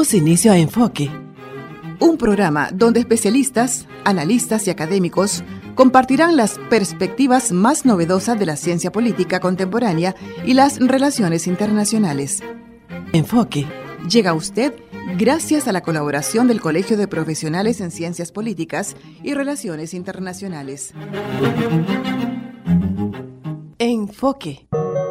Damos inicio a Enfoque, un programa donde especialistas, analistas y académicos compartirán las perspectivas más novedosas de la ciencia política contemporánea y las relaciones internacionales. Enfoque Llega a usted gracias a la colaboración del Colegio de Profesionales en Ciencias Políticas y Relaciones Internacionales. Enfoque.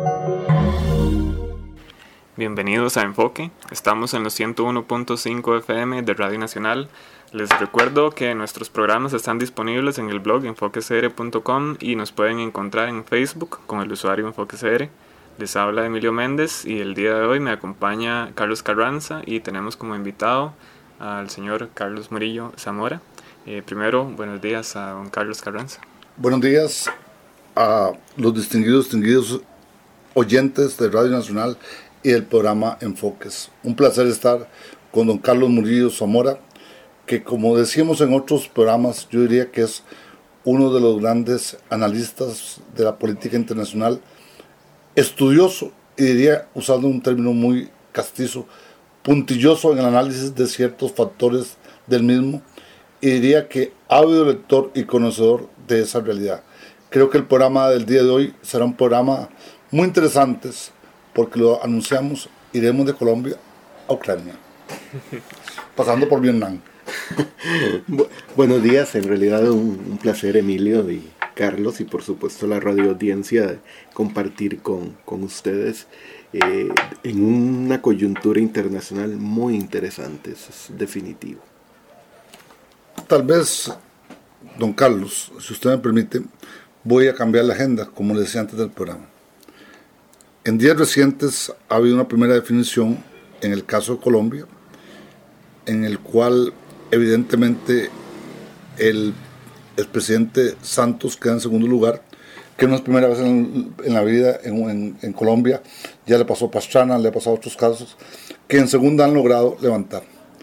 Bienvenidos a Enfoque. Estamos en los 101.5 FM de Radio Nacional. Les recuerdo que nuestros programas están disponibles en el blog enfoquecr.com y nos pueden encontrar en Facebook con el usuario EnfoqueCR. Les habla Emilio Méndez y el día de hoy me acompaña Carlos Carranza y tenemos como invitado al señor Carlos Murillo Zamora. Primero, buenos días a don Carlos Carranza. Buenos días a los distinguidos oyentes de Radio Nacional y del programa Enfoques. Un placer estar con don Carlos Murillo Zamora, que como decíamos en otros programas, yo diría que es uno de los grandes analistas de la política internacional, estudioso y diría, usando un término muy castizo, puntilloso en el análisis de ciertos factores del mismo, y diría que ávido lector y conocedor de esa realidad. Creo que el programa del día de hoy será un programa muy interesante, porque lo anunciamos, iremos de Colombia a Ucrania, pasando por Vietnam. Buenos días, en realidad un placer, Emilio y Carlos, y por supuesto la radio audiencia, compartir con ustedes en una coyuntura internacional muy interesante, eso es definitivo. Tal vez, don Carlos, si usted me permite, voy a cambiar la agenda, como le decía antes del programa. En días recientes ha habido una primera definición en el caso de Colombia, en el cual evidentemente el expresidente Santos queda en segundo lugar, que no es primera vez en la vida en Colombia, ya le pasó a Pastrana, le ha pasado a otros casos, que en segunda han logrado levantar.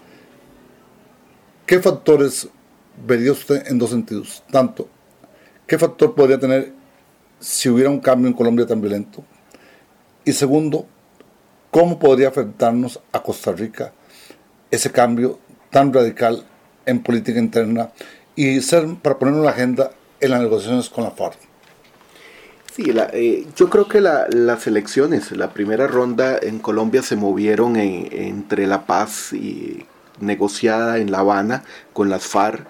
¿Qué factores vería usted en dos sentidos? Tanto, ¿qué factor podría tener si hubiera un cambio en Colombia tan violento? Y segundo, ¿cómo podría afectarnos a Costa Rica ese cambio tan radical en política interna y ser, para ponerlo en la agenda, en las negociaciones con la FARC? Sí, yo creo que las elecciones, la primera ronda en Colombia se movieron entre la paz negociada en La Habana con las FARC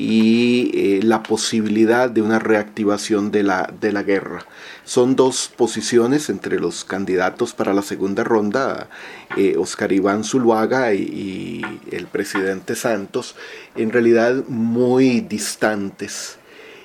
y la posibilidad de una reactivación de la guerra. Son dos posiciones entre los candidatos para la segunda ronda, Oscar Iván Zuluaga y el presidente Santos, en realidad muy distantes.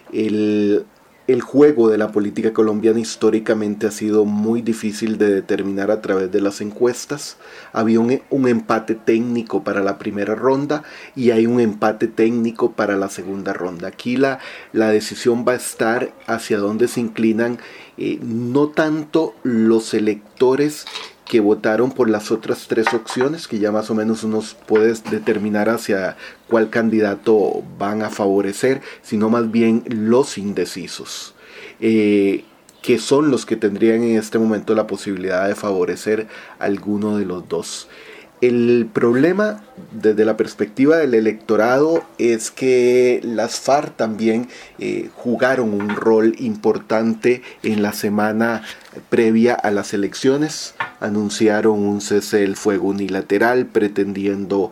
El juego de la política colombiana históricamente ha sido muy difícil de determinar a través de las encuestas. Había un empate técnico para la primera ronda y hay un empate técnico para la segunda ronda. Aquí la decisión va a estar hacia dónde se inclinan no tanto los electores que votaron por las otras tres opciones, que ya más o menos uno puede determinar hacia cuál candidato van a favorecer, sino más bien los indecisos, que son los que tendrían en este momento la posibilidad de favorecer a alguno de los dos. El problema desde la perspectiva del electorado es que las FARC también jugaron un rol importante en la semana previa a las elecciones. Anunciaron un cese del fuego unilateral pretendiendo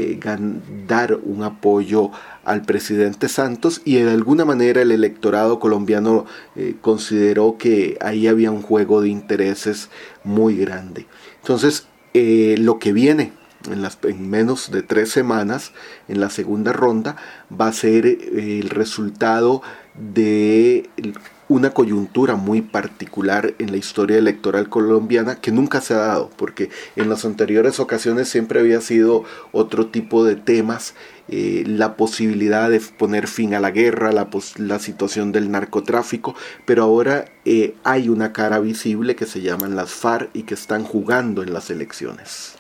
dar un apoyo al presidente Santos, y de alguna manera el electorado colombiano consideró que ahí había un juego de intereses muy grande. Entonces, lo que viene en menos de 3 semanas, en la segunda ronda, va a ser el resultado de una coyuntura muy particular en la historia electoral colombiana, que nunca se ha dado, porque en las anteriores ocasiones siempre había sido otro tipo de temas, la posibilidad de poner fin a la guerra, la situación del narcotráfico, pero ahora hay una cara visible que se llaman las FARC y que están jugando en las elecciones.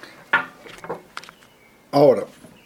Ahora,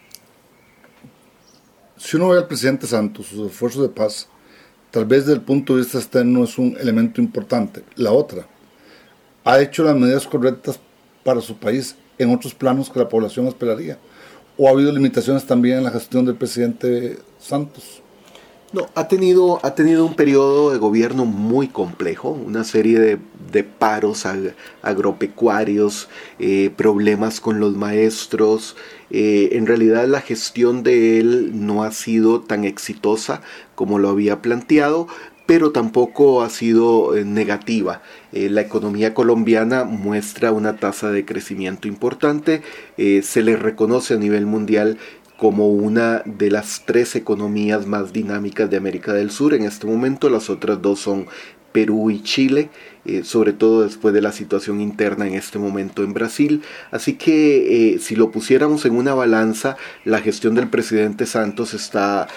si uno ve al presidente Santos, sus esfuerzos de paz, tal vez desde el punto de vista externo es un elemento importante. La otra, ha hecho las medidas correctas para su país en otros planos que la población esperaría? ¿O ha habido limitaciones también en la gestión del presidente Santos? No, ha tenido un periodo de gobierno muy complejo, una serie de paros agropecuarios, problemas con los maestros. En realidad la gestión de él no ha sido tan exitosa como lo había planteado, pero tampoco ha sido negativa. La economía colombiana muestra una tasa de crecimiento importante, se le reconoce a nivel mundial como una de las 3 economías más dinámicas de América del Sur. En este momento las otras 2 son Perú y Chile, sobre todo después de la situación interna en este momento en Brasil. Así que si lo pusiéramos en una balanza, la gestión del presidente Santos está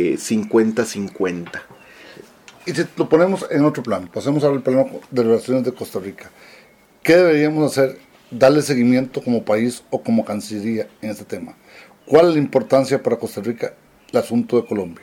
50-50. Y si lo ponemos en otro plano, pasemos al plano de relaciones de Costa Rica. ¿Qué deberíamos hacer, darle seguimiento como país o como Cancillería en este tema? ¿Cuál es la importancia para Costa Rica el asunto de Colombia?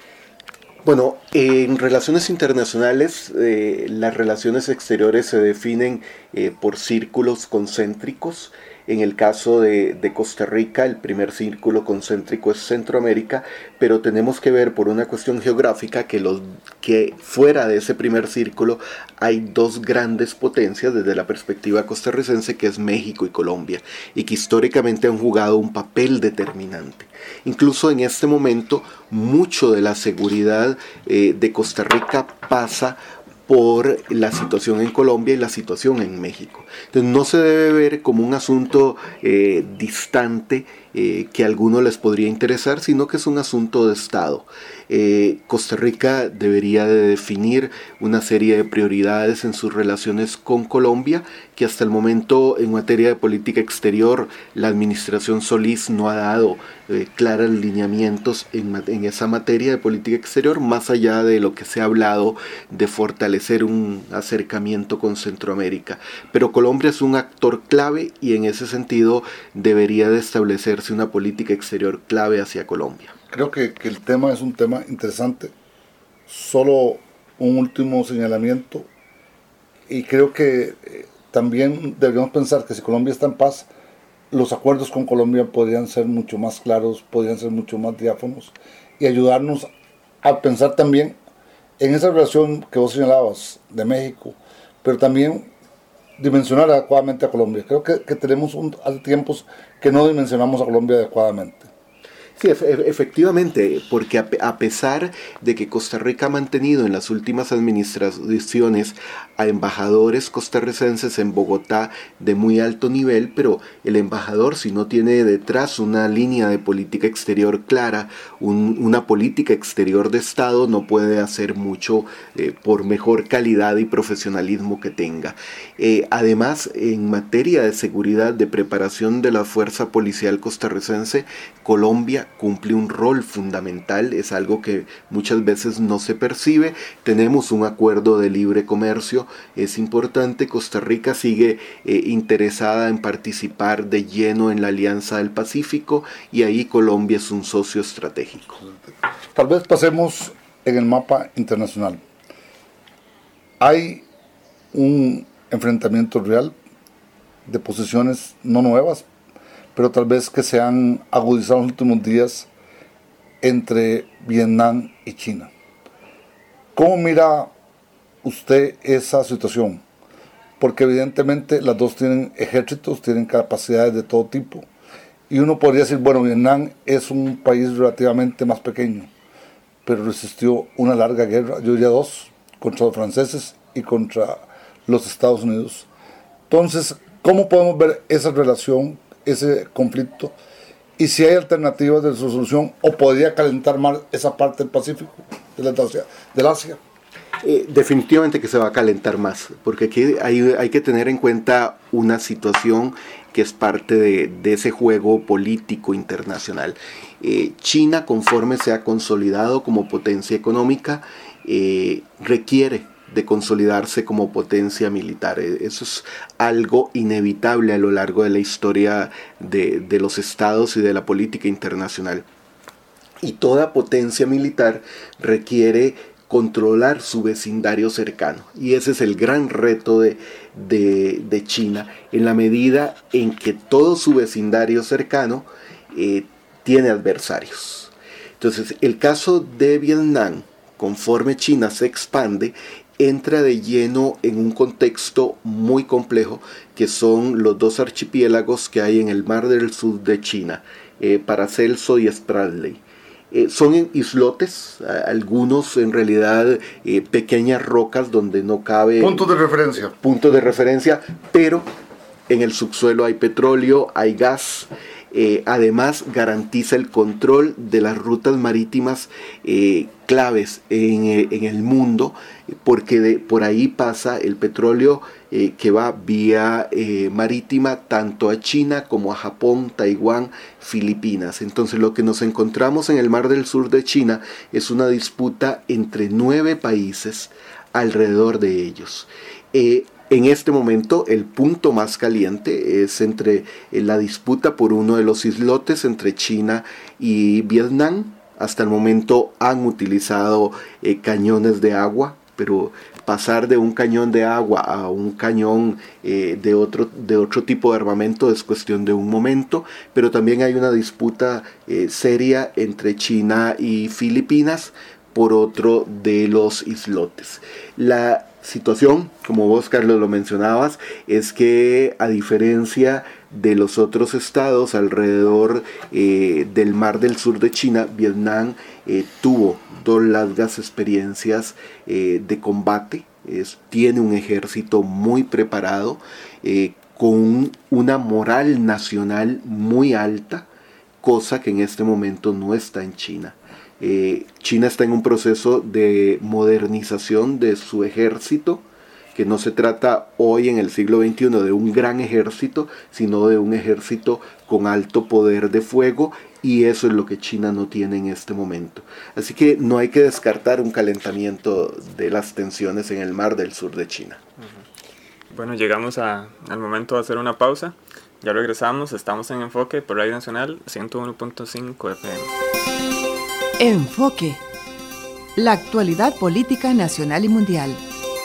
Bueno, en relaciones internacionales, las relaciones exteriores se definen por círculos concéntricos. En el caso de Costa Rica, el primer círculo concéntrico es Centroamérica, pero tenemos que ver por una cuestión geográfica que fuera de ese primer círculo hay 2 grandes potencias desde la perspectiva costarricense, que es México y Colombia, y que históricamente han jugado un papel determinante. Incluso en este momento, mucho de la seguridad de Costa Rica pasa por la situación en Colombia y la situación en México. Entonces no se debe ver como un asunto distante que a algunos les podría interesar, sino que es un asunto de Estado. Costa Rica debería de definir una serie de prioridades en sus relaciones con Colombia, que hasta el momento en materia de política exterior la administración Solís no ha dado claros lineamientos en esa materia de política exterior, más allá de lo que se ha hablado de fortalecer un acercamiento con Centroamérica. Pero Colombia es un actor clave y en ese sentido debería de establecerse una política exterior clave hacia Colombia. Creo que el tema es un tema interesante. Solo un último señalamiento, y creo que también deberíamos pensar que si Colombia está en paz, los acuerdos con Colombia podrían ser mucho más claros, podrían ser mucho más diáfanos y ayudarnos a pensar también en esa relación que vos señalabas de México, pero también dimensionar adecuadamente a Colombia. Creo que tenemos hace tiempos que no dimensionamos a Colombia adecuadamente. Sí, efectivamente, porque a pesar de que Costa Rica ha mantenido en las últimas administraciones a embajadores costarricenses en Bogotá de muy alto nivel, pero el embajador, si no tiene detrás una línea de política exterior clara, una política exterior de Estado, no puede hacer mucho por mejor calidad y profesionalismo que tenga. Además, en materia de seguridad, de preparación de la fuerza policial costarricense, Colombia cumple un rol fundamental, es algo que muchas veces no se percibe. Tenemos un acuerdo de libre comercio, es importante. Costa Rica sigue interesada en participar de lleno en la Alianza del Pacífico y ahí Colombia es un socio estratégico. Tal vez pasemos en el mapa internacional. Hay un enfrentamiento real de posiciones no nuevas, pero tal vez que se han agudizado en los últimos días entre Vietnam y China. ¿Cómo mira usted esa situación? Porque evidentemente las dos tienen ejércitos, tienen capacidades de todo tipo, y uno podría decir, bueno, Vietnam es un país relativamente más pequeño, pero resistió una larga guerra, yo diría 2, contra los franceses y contra los Estados Unidos. Entonces, ¿cómo podemos ver esa relación, ese conflicto, y si hay alternativas de su solución, o podría calentar más esa parte del Pacífico, del Asia? Definitivamente que se va a calentar más, porque aquí hay que tener en cuenta una situación que es parte de ese juego político internacional. China, conforme se ha consolidado como potencia económica, requiere de consolidarse como potencia militar. Eso es algo inevitable a lo largo de la historia de los estados y de la política internacional. Y toda potencia militar requiere controlar su vecindario cercano. Y ese es el gran reto de de China, en la medida en que todo su vecindario cercano tiene adversarios. Entonces, el caso de Vietnam, conforme China se expande, entra de lleno en un contexto muy complejo, que son los dos archipiélagos que hay en el Mar del Sur de China, Paracelso y Spratly. Son islotes, algunos en realidad pequeñas rocas donde no cabe... Puntos de referencia, pero en el subsuelo hay petróleo, hay gas. Además garantiza el control de las rutas marítimas claves en el mundo, porque por ahí pasa el petróleo que va vía marítima tanto a China como a Japón, Taiwán, Filipinas. Entonces lo que nos encontramos en el Mar del Sur de China es una disputa entre 9 países alrededor de ellos. En este momento el punto más caliente es entre la disputa por uno de los islotes entre China y Vietnam. Hasta el momento han utilizado cañones de agua, pero pasar de un cañón de agua a un cañón de otro tipo de armamento es cuestión de un momento. Pero también hay una disputa seria entre China y Filipinas por otro de los islotes. La situación, como vos, Carlos, lo mencionabas, es que a diferencia de los otros estados alrededor del Mar del Sur de China, Vietnam tuvo 2 largas experiencias de combate. Tiene un ejército muy preparado, con una moral nacional muy alta, cosa que en este momento no está en China. China está en un proceso de modernización de su ejército, que no se trata hoy en el siglo XXI de un gran ejército, sino de un ejército con alto poder de fuego, y eso es lo que China no tiene en este momento. Así que no hay que descartar un calentamiento de las tensiones en el Mar del Sur de China. Bueno, llegamos al momento de hacer una pausa. Ya regresamos, estamos en Enfoque por Radio Nacional 101.5 FM. Enfoque. La actualidad política nacional y mundial.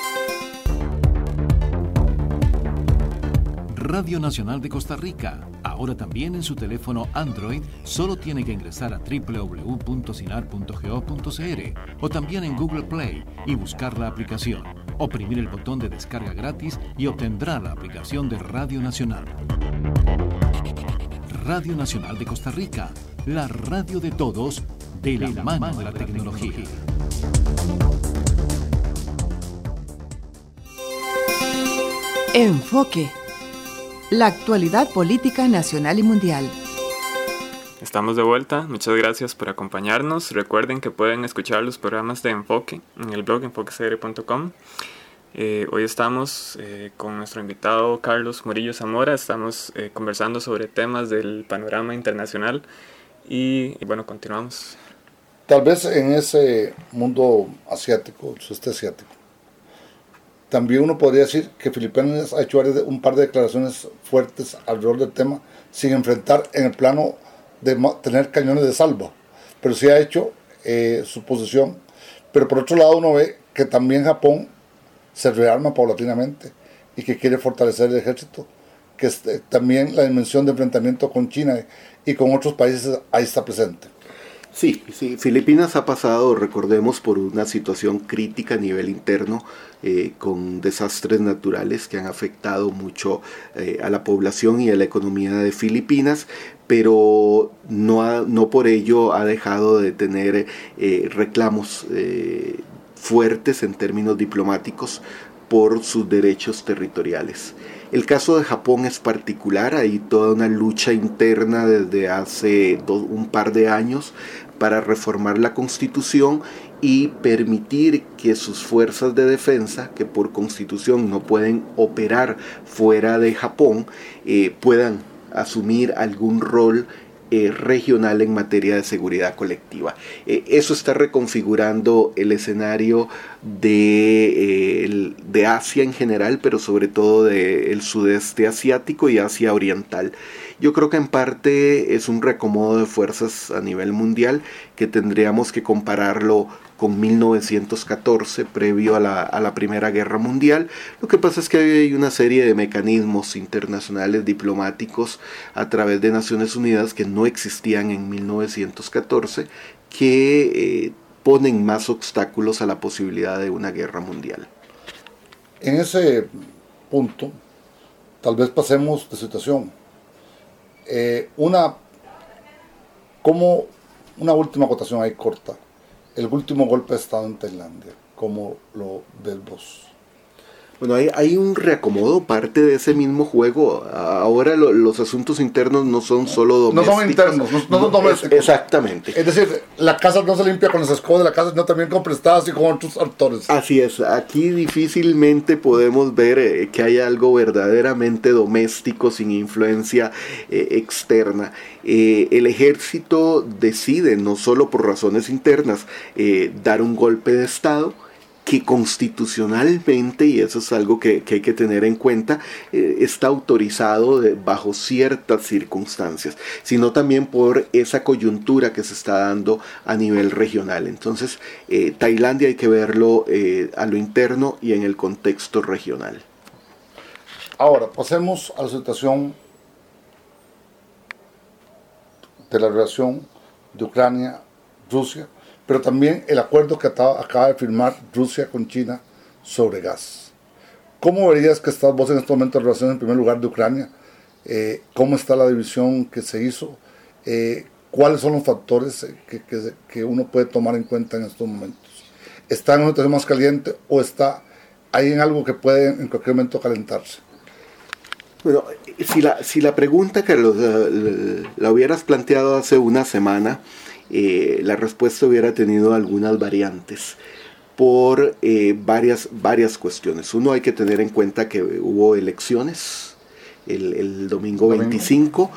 Radio Nacional de Costa Rica. Ahora también en su teléfono Android, solo tiene que ingresar a www.sinar.go.cr o también en Google Play y buscar la aplicación. Oprimir el botón de descarga gratis y obtendrá la aplicación de Radio Nacional. Radio Nacional de Costa Rica, la radio de todos, de la mano de la tecnología. Enfoque. La actualidad política nacional y mundial. Estamos de vuelta, muchas gracias por acompañarnos. Recuerden que pueden escuchar los programas de Enfoque en el blog enfoquecr.com. Hoy estamos con nuestro invitado Carlos Murillo Zamora. Estamos conversando sobre temas del panorama internacional y bueno, continuamos. Tal vez en ese mundo asiático, el sudeste asiático, también uno podría decir que Filipinas ha hecho un par de declaraciones fuertes alrededor del tema, sin enfrentar en el plano de tener cañones de salva, pero sí ha hecho su posición. Pero por otro lado uno ve que también Japón se rearma paulatinamente y que quiere fortalecer el ejército, que también la dimensión de enfrentamiento con China y con otros países ahí está presente. Sí, Filipinas ha pasado, recordemos, por una situación crítica a nivel interno, con desastres naturales que han afectado mucho a la población y a la economía de Filipinas, pero no por ello ha dejado de tener reclamos fuertes en términos diplomáticos por sus derechos territoriales. El caso de Japón es particular, hay toda una lucha interna desde hace un par de años para reformar la Constitución y permitir que sus fuerzas de defensa, que por Constitución no pueden operar fuera de Japón, puedan asumir algún rol regional en materia de seguridad colectiva. Eso está reconfigurando el escenario de Asia en general, pero sobre todo del sudeste asiático y Asia oriental. Yo creo que en parte es un reacomodo de fuerzas a nivel mundial que tendríamos que compararlo con 1914, previo a la Primera Guerra Mundial. Lo que pasa es que hay una serie de mecanismos internacionales diplomáticos a través de Naciones Unidas que no existían en 1914, que ponen más obstáculos a la posibilidad de una guerra mundial. En ese punto, tal vez pasemos de situación. Como una última acotación ahí corta. El último golpe de Estado en Tailandia, ¿cómo lo ves vos? Bueno, hay un reacomodo, parte de ese mismo juego. Ahora los asuntos internos no son solo domésticos. No son internos, no son domésticos. Exactamente. Es decir, la casa no se limpia con las escobas de la casa, sino también con prestadas y con otros actores. Así es, aquí difícilmente podemos ver que haya algo verdaderamente doméstico sin influencia externa. El ejército decide, no solo por razones internas, dar un golpe de Estado, que constitucionalmente, y eso es algo que hay que tener en cuenta, está autorizado bajo ciertas circunstancias, sino también por esa coyuntura que se está dando a nivel regional. Entonces, Tailandia hay que verlo a lo interno y en el contexto regional. Ahora, pasemos a la situación de la relación de Ucrania-Rusia, pero también el acuerdo que acaba de firmar Rusia con China sobre gas. ¿Cómo verías que estás vos en este momento en relación, en primer lugar, de Ucrania? ¿Cómo está la división que se hizo? ¿Cuáles son los factores que uno puede tomar en cuenta en estos momentos? ¿Está en una situación más caliente o está ahí en algo que puede en cualquier momento calentarse? Bueno, si la pregunta, Carlos, la hubieras planteado hace una semana, la respuesta hubiera tenido algunas variantes por varias cuestiones. Uno, hay que tener en cuenta que hubo elecciones el domingo 25,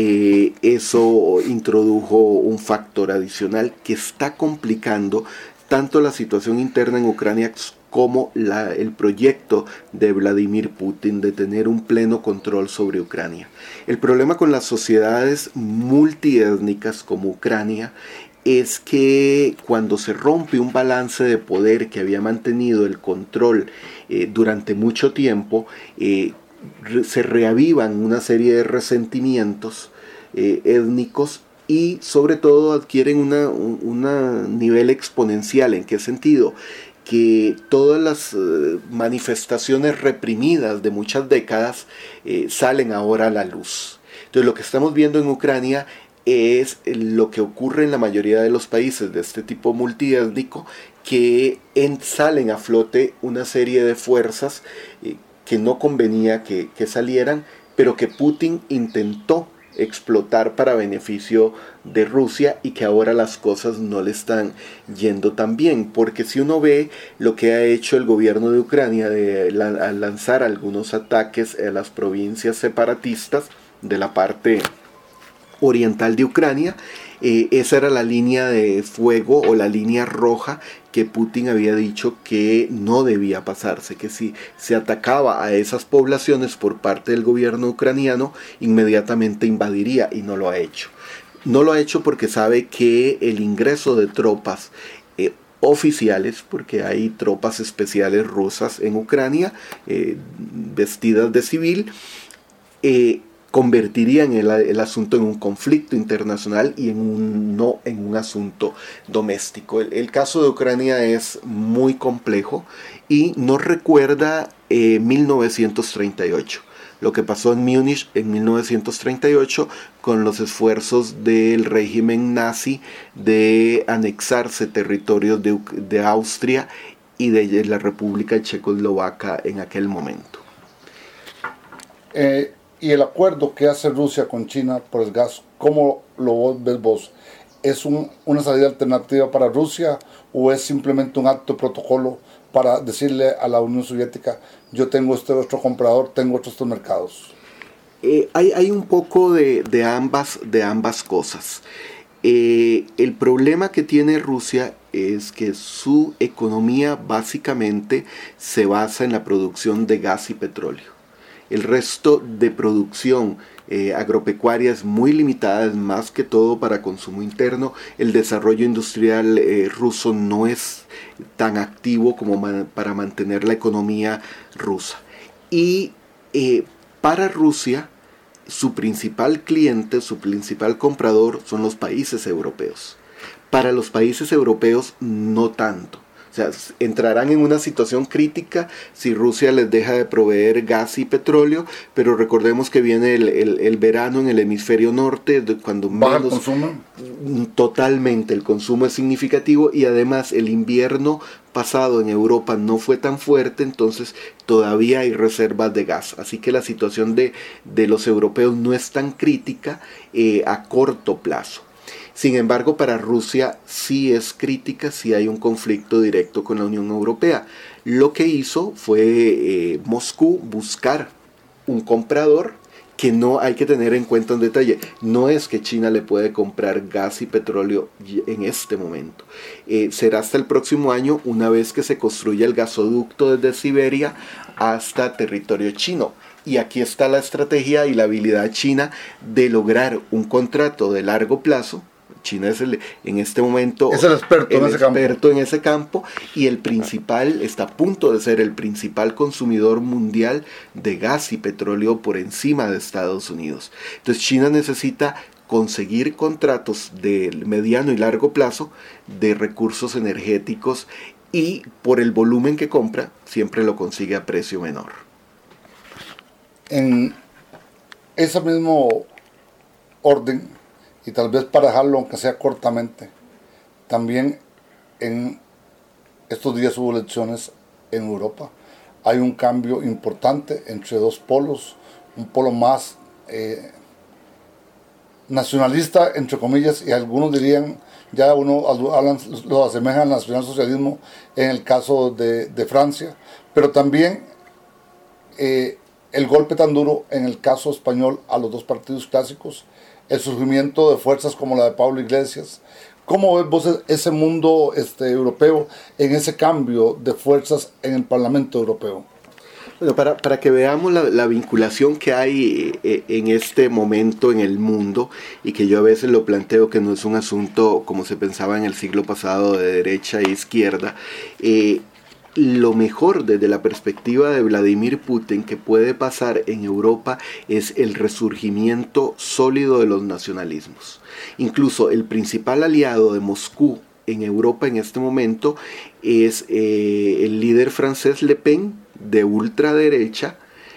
eso introdujo un factor adicional que está complicando tanto la situación interna en Ucrania como el proyecto de Vladimir Putin de tener un pleno control sobre Ucrania. El problema con las sociedades multiétnicas como Ucrania es que cuando se rompe un balance de poder que había mantenido el control durante mucho tiempo, se reavivan una serie de resentimientos étnicos y sobre todo adquieren un nivel exponencial. ¿En qué sentido? Que todas las manifestaciones reprimidas de muchas décadas salen ahora a la luz. Entonces lo que estamos viendo en Ucrania es lo que ocurre en la mayoría de los países de este tipo multiétnico, que salen a flote una serie de fuerzas que no convenía que salieran, pero que Putin intentó explotar para beneficio de Rusia y que ahora las cosas no le están yendo tan bien, porque si uno ve lo que ha hecho el gobierno de Ucrania al lanzar algunos ataques a las provincias separatistas de la parte oriental de Ucrania, esa era la línea de fuego o la línea roja que Putin había dicho que no debía pasarse, que si se atacaba a esas poblaciones por parte del gobierno ucraniano, inmediatamente invadiría, y no lo ha hecho. No lo ha hecho porque sabe que el ingreso de tropas oficiales, porque hay tropas especiales rusas en Ucrania, vestidas de civil, convertirían el asunto en un conflicto internacional y no en un asunto doméstico. El caso de Ucrania es muy complejo y nos recuerda 1938. Lo que pasó en Múnich en 1938 con los esfuerzos del régimen nazi de anexarse territorios de Austria y de la República Checoslovaca en aquel momento. Y el acuerdo que hace Rusia con China por el gas, ¿cómo lo ves vos? ¿Es una salida alternativa para Rusia o es simplemente un acto de protocolo para decirle a la Unión Soviética, yo tengo este otro comprador, tengo otros mercados? Hay un poco de ambas cosas. El problema que tiene Rusia es que su economía básicamente se basa en la producción de gas y petróleo. El resto de producción agropecuaria es muy limitada, es más que todo para consumo interno. El desarrollo industrial ruso no es tan activo como para mantener la economía rusa. Y para Rusia, su principal cliente, su principal comprador son los países europeos. Para los países europeos no tanto. O sea, entrarán en una situación crítica si Rusia les deja de proveer gas y petróleo, pero recordemos que viene el verano en el hemisferio norte, cuando ¿baja el consumo? Totalmente, el consumo es significativo, y además el invierno pasado en Europa no fue tan fuerte, entonces todavía hay reservas de gas. Así que la situación de los europeos no es tan crítica a corto plazo. Sin embargo, para Rusia sí es crítica, sí hay un conflicto directo con la Unión Europea. Lo que hizo fue Moscú buscar un comprador, que no hay que tener en cuenta un detalle. No es que China le puede comprar gas y petróleo en este momento. Será hasta el próximo año, una vez que se construya el gasoducto desde Siberia hasta territorio chino. Y aquí está la estrategia y la habilidad china de lograr un contrato de largo plazo. China es en este momento es el experto en ese campo, y está a punto de ser el principal consumidor mundial de gas y petróleo por encima de Estados Unidos. Entonces China necesita conseguir contratos de mediano y largo plazo de recursos energéticos, y por el volumen que compra siempre lo consigue a precio menor. En ese mismo orden, y tal vez para dejarlo aunque sea cortamente, también en estos días hubo elecciones en Europa. Hay un cambio importante entre dos polos, un polo más nacionalista, entre comillas, y algunos dirían, ya lo asemeja al nacionalsocialismo en el caso de Francia, pero también el golpe tan duro en el caso español a los dos partidos clásicos, el surgimiento de fuerzas como la de Pablo Iglesias. ¿Cómo ves vos ese mundo europeo en ese cambio de fuerzas en el Parlamento Europeo? Bueno, para que veamos la vinculación que hay en este momento en el mundo, y que yo a veces lo planteo que no es un asunto como se pensaba en el siglo pasado de derecha e izquierda, lo mejor desde la perspectiva de Vladimir Putin que puede pasar en Europa es el resurgimiento sólido de los nacionalismos. Incluso el principal aliado de Moscú en Europa en este momento es el líder francés Le Pen, de ultraderecha,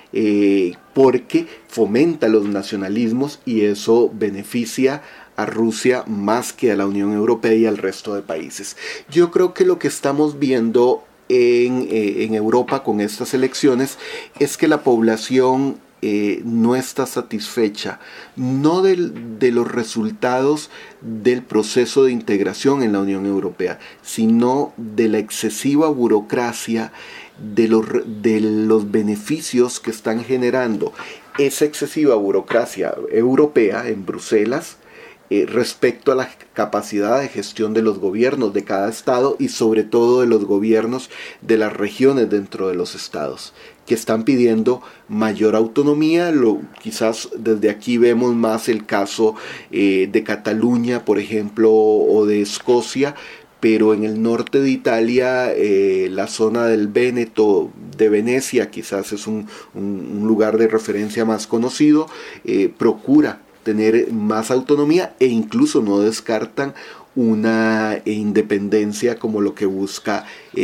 porque fomenta los nacionalismos, y eso beneficia a Rusia más que a la Unión Europea y al resto de países. Yo creo que lo que estamos viendo en Europa con estas elecciones es que la población no está satisfecha, no de los resultados del proceso de integración en la Unión Europea, sino de la excesiva burocracia, de los beneficios que están generando esa excesiva burocracia europea en Bruselas, respecto a la capacidad de gestión de los gobiernos de cada estado, y sobre todo de los gobiernos de las regiones dentro de los estados, que están pidiendo mayor autonomía. Quizás desde aquí vemos más el caso de Cataluña, por ejemplo, o de Escocia, pero en el norte de Italia, la zona del Véneto, de Venecia, quizás es un lugar de referencia más conocido, procura tener más autonomía, e incluso no descartan una independencia como lo que busca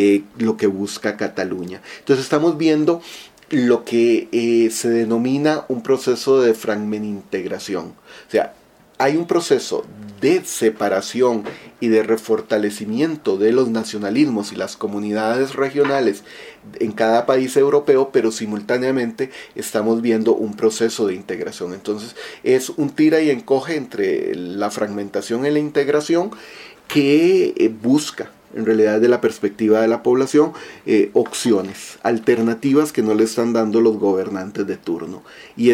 Cataluña. Entonces estamos viendo lo que se denomina un proceso de fragmentación. O sea, hay un proceso de separación y de refortalecimiento de los nacionalismos y las comunidades regionales en cada país europeo, pero simultáneamente estamos viendo un proceso de integración. Entonces es un tira y encoge entre la fragmentación y la integración, que busca, en realidad, de la perspectiva de la población, opciones, alternativas que no le están dando los gobernantes de turno. Y ese es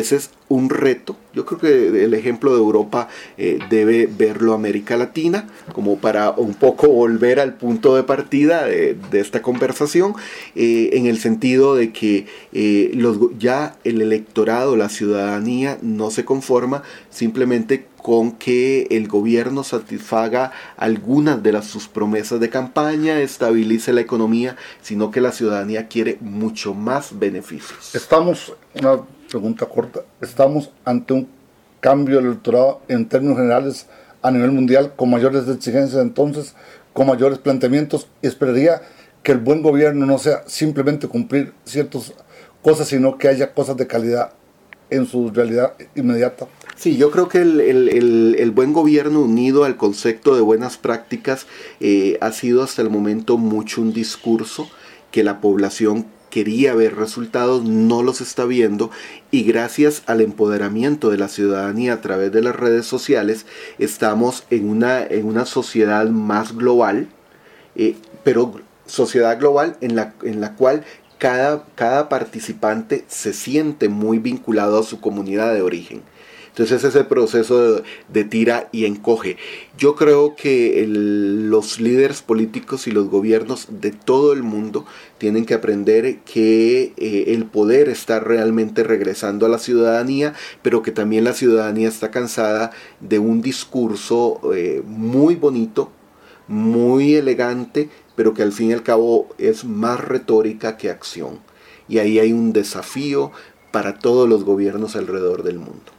un reto. Yo creo que el ejemplo de Europa debe verlo América Latina, como para un poco volver al punto de partida de esta conversación, en el sentido de que ya el electorado, la ciudadanía, no se conforma simplemente con que el gobierno satisfaga algunas de sus promesas de campaña, estabilice la economía, sino que la ciudadanía quiere mucho más beneficios. Una pregunta corta, ¿estamos ante un cambio del electorado en términos generales a nivel mundial, con mayores exigencias entonces, con mayores planteamientos? Esperaría que el buen gobierno no sea simplemente cumplir ciertas cosas, sino que haya cosas de calidad en su realidad inmediata. Sí, yo creo que el buen gobierno, unido al concepto de buenas prácticas, ha sido hasta el momento mucho un discurso que la población quería ver resultados, no los está viendo, y gracias al empoderamiento de la ciudadanía a través de las redes sociales estamos en una sociedad más global, pero sociedad global en la cual cada participante se siente muy vinculado a su comunidad de origen. Entonces ese proceso de tira y encoge. Yo creo que los líderes políticos y los gobiernos de todo el mundo tienen que aprender que el poder está realmente regresando a la ciudadanía, pero que también la ciudadanía está cansada de un discurso muy bonito, muy elegante, pero que al fin y al cabo es más retórica que acción. Y ahí hay un desafío para todos los gobiernos alrededor del mundo.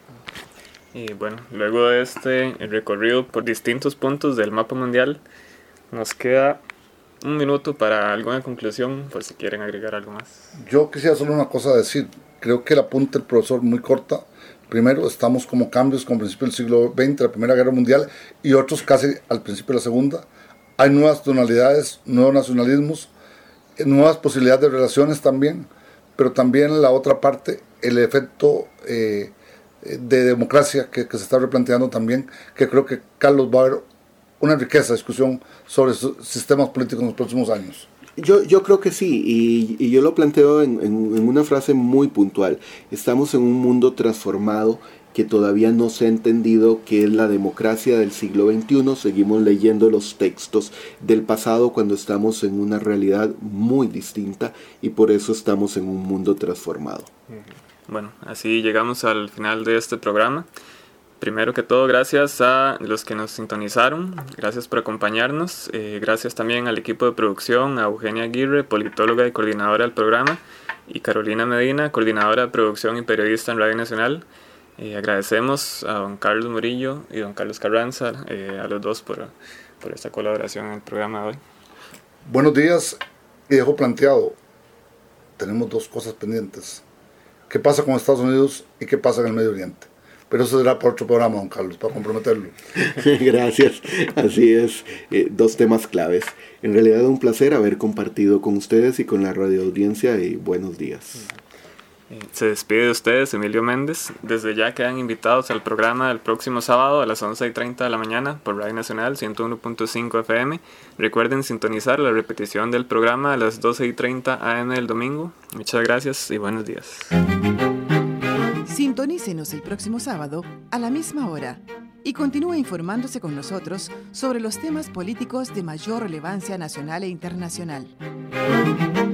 Y bueno, luego de este recorrido por distintos puntos del mapa mundial, nos queda un minuto para alguna conclusión, por si quieren agregar algo más. Yo quisiera solo una cosa decir. Creo que el apunte del profesor muy corta. Primero, estamos como cambios con principio del siglo XX, la Primera Guerra Mundial, y otros casi al principio de la Segunda. Hay nuevas tonalidades, nuevos nacionalismos, nuevas posibilidades de relaciones también, pero también la otra parte, el efecto de democracia que se está replanteando también, que creo que Carlos va a ver una riqueza de discusión sobre sistemas políticos en los próximos años. Yo creo que sí, y yo lo planteo en una frase muy puntual. Estamos en un mundo transformado que todavía no se ha entendido qué es la democracia del siglo XXI. Seguimos leyendo los textos del pasado cuando estamos en una realidad muy distinta, y por eso estamos en un mundo transformado. Bueno, así llegamos al final de este programa. Primero que todo, gracias a los que nos sintonizaron, gracias por acompañarnos, gracias también al equipo de producción, a Eugenia Aguirre, politóloga y coordinadora del programa, y Carolina Medina, coordinadora de producción y periodista en Radio Nacional. Agradecemos a don Carlos Murillo y don Carlos Carranza, a los dos por esta colaboración en el programa de hoy. Buenos días, y dejo planteado, tenemos dos cosas pendientes. ¿Qué pasa con Estados Unidos y qué pasa en el Medio Oriente? Pero eso será por otro programa, don Carlos, para comprometerlo. Gracias, así es, dos temas claves. En realidad un placer haber compartido con ustedes y con la radioaudiencia, y buenos días. Se despide de ustedes Emilio Méndez. Desde ya quedan invitados al programa del próximo sábado a las 11:30 de la mañana por Radio Nacional 101.5 FM. Recuerden sintonizar la repetición del programa a las 12:30 AM del domingo. Muchas gracias y buenos días. Sintonícenos el próximo sábado a la misma hora y continúe informándose con nosotros sobre los temas políticos de mayor relevancia nacional e internacional.